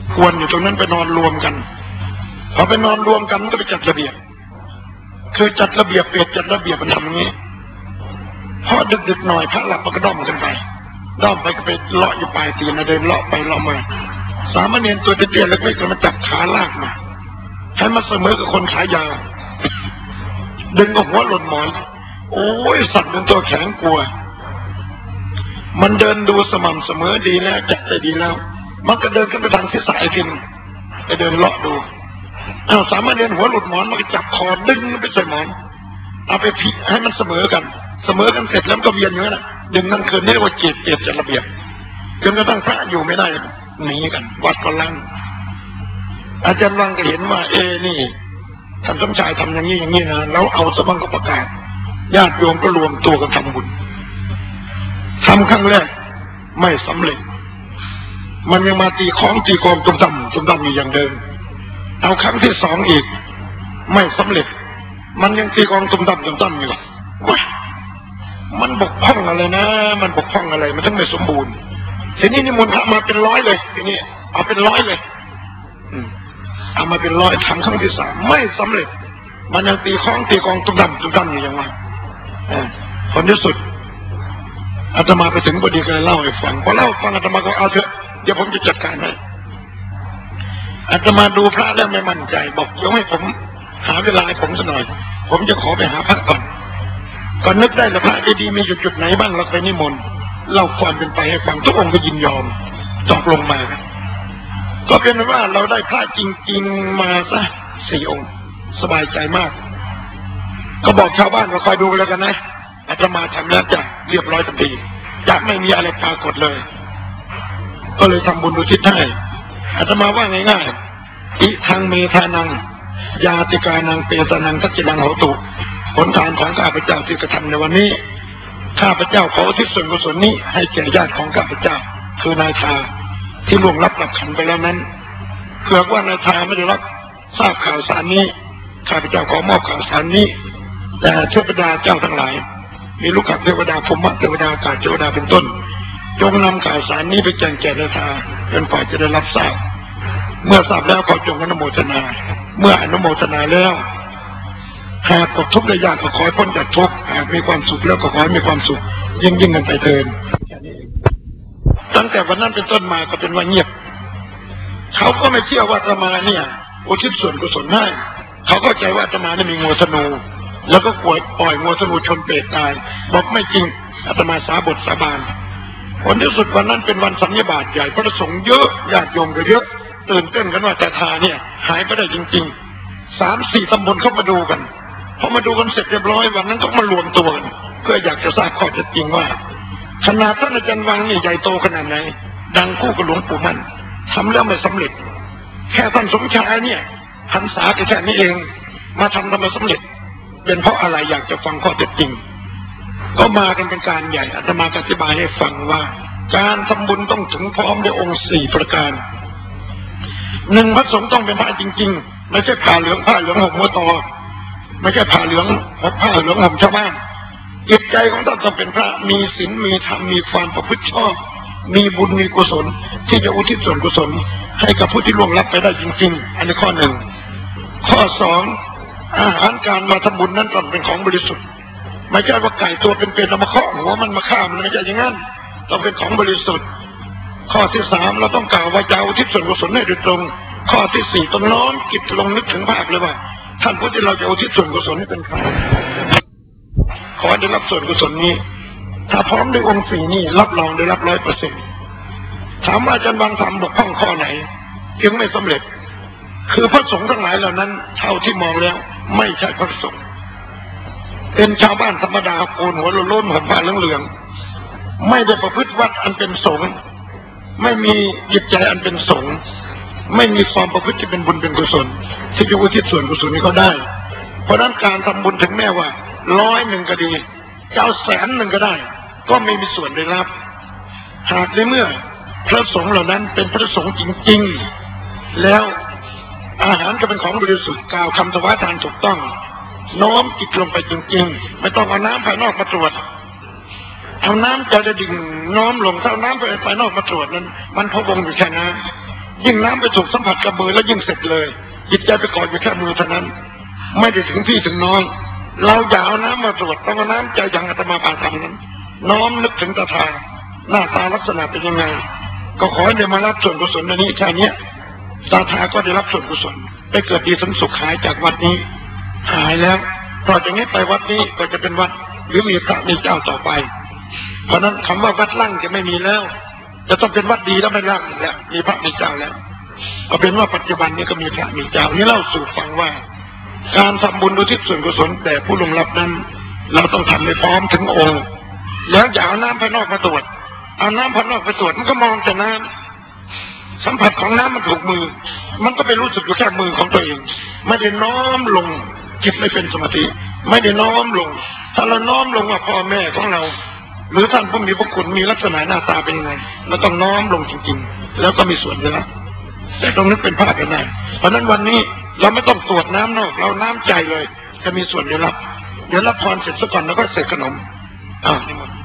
กวนอยู่ตรงนั้นไปนอนรวมกันพอไปนอนรวมกันก็ไปจัดระเบียบคือจัดระเบียบเปลี่ยนจัดระเบียบมันทำอย่างนี้พอดึกๆหน่อยพระหลับมันก็ด้อมกันไปด้อมไปก็ไปเลาะอยู่ปลายตีนเดินเลาะไปเลาะมาสามเณรตัวเตี้ยๆเล็กๆมันจับขาลากมาให้มันเสมอกับคนขายาวดึงกับหัวหล่นหมอนโอ้ยสัตว์เป็นตัวแข็งกลัวมันเดินดูสม่ำเสมอดีแล้วจับได้ดีแล้วมันก็เดินขึ้นไปทางที่สายทีนึงไปเดินเลาะดูสามเณรหัวหลุดหมอนมันก็จับคอดึงไปใส่หมอนเอาไปพิให้มันเสมอกันเสร็จแล้วก็เวียนอยู่นั่นแหละดึงนั่นคืนนี่เรียกว่าเกียรติจัดระเบียบจนกระทั่งพระอยู่ไม่ได้หนีกันวัดก็ลั่งอาจารย์วังก็เห็นว่านี่ท่านสมชายทำอย่างนี้นะแล้วเอาสบังก็ประกาศญาติโยมก็รวมตัวกันทำบุญทำครั้งแรกไม่สำเร็จมันยังมาตีของตีกองตุ้มตั้มอยู่อย่างเดิมเอาครั้งที่สองอีกไม่สำเร็จมันยังตีกองตุ้มตั้มอยู่มันบกพร่องอะไรนะมันบกพร่องอะไรมันทั้งไม่สมบูรณ์ทีนี้นิมนต์พระมาเป็นร้อยเลยทีนี้เอาเป็นร้อยเลยเอามาเป็นร้อยทำครั้งที่สามไม่สำเร็จมันยังตีของตีกองตุ้มตั้มอยู่อย่างนั้นผลที่สุดอาตมาไปถึงพอดีก็เลยเล่าให้ฟังพอเล่าฟังอาตมาก็เอาเถอะเดี๋ยวผมจะจัดการให้อาตมาดูพระแล้วไม่มั่นใจบอกเดี๋ยวให้ผมหาเวลาให้ผมสักหน่อยผมจะขอไปหาพระก่อนนึกได้แล้วพระดีๆมีจุดไหนบ้างเราไปนิมนต์เล่าความเป็นไปให้ฟังทุกองค์ก็ยินยอมตกลงมาก็เป็นว่าเราได้พระจริงๆมาซะ4 องค์สบายใจมากก็บอกชาวบ้านว่าคอยดูแล้วกันนะอาตมาทำแล้วจะเรียบร้อยทันทีจะไม่มีอะไรปรากฏเลยก็เลยทำบุญอุทิศให้อาตมาว่าง่ายๆอิทังเมธานังยาติกานังเปตานังทัจจินังโหตุผลทานของข้าพเจ้าที่กระทำในวันนี้ข้าพเจ้าขออุทิศส่วนกุศลนี้ให้แก่ญาติของข้าพเจ้าคือนายทาที่ล่วงลับหลับขันไปแล้วนั้นเผื่อว่านายทาไม่ได้รับทราบข่าวสารนี้ข้าพเจ้าขอมอบข่าวสารนี้แต่เทวดาเจ้าทั้งหลายมีลูกเทวดาพรหมเทวดาอากาศเทวดาเป็นต้นจงนำข่าวสารนี้ไปแจ้งแก่นายทาเป็นฝ่ายจะได้รับทราบเมื่อทราบแล้วขอจงอนุโมทนาเมื่ออนุโมทนาแล้วหากตกทุกข์ได้ยากก็ขอให้พ้นจากทุกข์หากมีความสุขแล้วก็ขอให้มีความสุขยิ่งกันไปเถิดตั้งแต่วันนั้นเป็นต้นมาก็เป็นว่าเงียบเขาก็ไม่เชื่อว่าอาตมาเนี่ยอุทิศส่วนกุศลให้เขาเข้าใจว่าอาตมาเนี่ยมีงัวธนูแล้วก็ปล่อยงัวธนูชนเปรตตายบอกไม่จริงอาตมาสาบทสาบานผลที่สุดวันนั้นเป็นวันสัญญาบาตใหญ่พระสงฆ์เยอะญาติโยมก็เยอะตื่นเต้นกันว่าแต่ทาเนี่ยหายไปได้จริงๆ3-4 ตำบลเข้ามาดูกันพอมาดูกันเสร็จเรียบร้อยวันนั้นก็มารวมตัวกันเพื่ออยากจะทราบข้อเท็จจริงว่าขนาดท่านอาจารย์วังนี่ใหญ่โตขนาดไหนดังคู่กับหลวงปู่มั่นทำแล้วไม่สำเร็จแค่ท่านสมชายเนี่ยพรรษาแค่นี้เองมาทำไมสำเร็จเป็นเพราะอะไรอยากจะฟังข้อเท็จจริงก็มากันเป็นการใหญ่อาตมาอธิบายให้ฟังว่าการทำบุญต้องถึงพร้อมด้วยองค์4 ประการ1พระสงฆ์ต้องเป็นพระจริงๆไม่ใช่ผ้าเหลืองห่มหัวตอไม่ใช่ผ้าเหลืองห่มชาวบ้านจิตใจของท่านต้องเป็นพระมีศีลมีธรรมมีความประพฤติชอบมีบุญมีกุศลที่จะอุทิศส่วนกุศลให้กับผู้ที่ล่วงลับไปได้จริงๆอันนี้ข้อ 1ข้อ 2อาหารการมาทำบุญนั้นต้องเป็นของบริสุทธิ์ไม่ใช่ว่าไก่ตัวเป็นๆเรามาเคาะหัวมันมาฆ่ามันไม่ใช่อย่างนั้นต้องเป็นของบริสุทธิ์ข้อที่ 3เราต้องกล่าวว่าจะอุทิศส่วนกุศลให้โดยตรงข้อที่ 4ต้องน้อมจิตลงนึกถึงภาพเลยว่าท่านผู้ที่เราจะอุทิศส่วนกุศลให้เป็นใครขอได้รับส่วนกุศลนี้ถ้าพร้อมด้วยองค์4นี้รับรองได้รับ 100%ถามว่าอาจารย์บางทำบกพร่องข้อไหนจึงไม่สำเร็จคือพระสงฆ์ทั้งหลายเหล่านั้นเท่าที่มองแล้วไม่ใช่พระสงฆ์เป็นชาวบ้านธรรมดาโกนหัวโล้นห่มผ้าเหลืองๆไม่ได้ประพฤติวัดอันเป็นสงฆ์ไม่มีจิตใจอันเป็นสงฆ์ไม่มีความประพฤติที่เป็นบุญเป็นกุศลที่จะอุทิศส่วนกุศลนี้เขาได้เพราะนั้นการทำบุญถึงแม้ว่า100ก็ดี900,000ก็ได้ก็ไม่มีส่วนได้รับหากในเมื่อพระสงฆ์เหล่านั้นเป็นพระสงฆ์จริงๆแล้วอาหารก็เป็นของบริสุทธิ์กล่าวคำถวายทานถูกต้องน้อมจิตลงไปจริงๆไม่ต้องเอาน้ำภายนอกมาตรวจเอาน้ำใจจะดิ่งน้อมลงถ้าน้ำภายนอกมาตรวจนั้นมันพะวงอยู่แค่นั้นยิ่งน้ำไปถูกสัมผัสกับมือแล้วยิ่งเสร็จเลยจิตใจไปก่ออยู่แค่มือเท่านั้นไม่ได้ถึงพี่ถึงน้องเราอย่าเอาน้ำมาตรวจต้องเอาน้ำใจอย่างอาตมาปาทำนั้นน้อมนึกถึงตาทาหน้าตาลักษณะเป็นยังไงก็ขอให้ได้มารับส่วนกุศลในนี้แค่นี้ตาทาก็ได้รับส่วนกุศลได้เกิดดีสมสุขหายจากวัดนี้หายแล้วต่อจากนี้ไปวัดนี้ก็จะเป็นวัดหรือมีพระมีเจ้าต่อไปเพราะนั้นคำว่าวัดล่างจะไม่มีแล้วจะต้องเป็นวัดดีแล้วไม่ล่างแล้วมีพระมีเจ้าแล้วก็เป็นว่าปัจจุบันนี้ก็มีพระมีเจ้านี่เล่าสู่ฟังว่าการทำบุญอุทิศส่วนกุศลแต่ผู้ลงรับนั้นเราต้องทำให้พร้อมถึงองค์แล้วอย่าเอาน้ำภายนอกมาตรวจเอาน้ำภายนอกไปตรวจมันก็มองแต่น้ำสัมผัสของน้ำมันถูกมือมันก็ไปรู้สึกอยู่แค่มือของตัวเองไม่ได้น้อมลงจิตไม่เป็นสมาธิไม่ได้น้อมลงถ้าเราน้อมลงว่าพ่อแม่ของเราหรือท่านผู้มีพระคุณมีลักษณะหน้าตาเป็นยังไงเราต้องน้อมลงจริงๆแล้วก็มีส่วนได้รับแต่ต้องนึกเป็นภาพกันได้เพราะนั้นวันนี้เราไม่ต้องตรวจน้ำนอกเราน้ำใจเลยจะมีส่วนได้รับเดี๋ยวรับพรเสร็จซะก่อนแล้วก็เสร็จขนมนิมนต์